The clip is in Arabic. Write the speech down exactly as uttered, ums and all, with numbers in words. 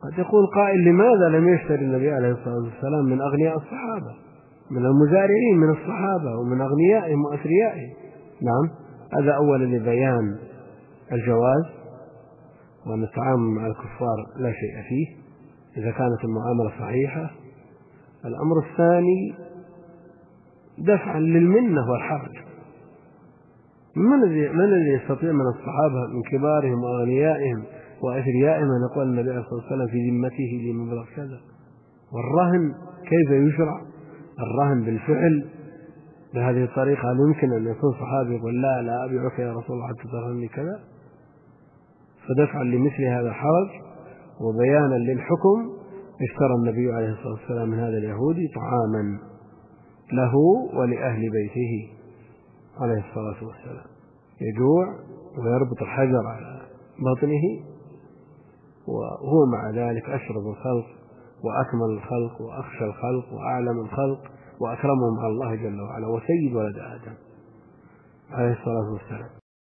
قد يقول قائل لماذا لم يشتري النبي عليه الصلاة والسلام من أغنياء الصحابة، من المزارعين من الصحابة ومن أغنيائهم وأثريائهم؟ نعم، هذا أولا لبيان الجواز وأن التعامل مع الكفار لا شيء فيه إذا كانت المعاملة صحيحة. الأمر الثاني دفعا للمنة والحرج. من الذي يستطيع من الصحابة من كبارهم وأغنيائهم وأثريائهم أن يقول النبي عليه الصلاة والسلام في ذمته لمبلغ كذا؟ والرهن كيف يشرع؟ الرهن بالفعل بهذه الطريقة، هل يمكن أن يكون صحابي يقول لا لا أبيعك يا رسول الله حتى ترهنني كذا؟ فدفعا لمثل هذا الحرج وبيانا للحكم اشترى النبي عليه الصلاة والسلام من هذا اليهودي طعاما له ولأهل بيته عليه الصلاة والسلام، يجوع ويربط الحجر على بطنه وهو مع ذلك أشرف الخلق وأكمل الخلق وأخشى الخلق وأعلم الخلق وأكرمهم على الله جل وعلا وسيد ولد آدم عليه الصلاة والسلام.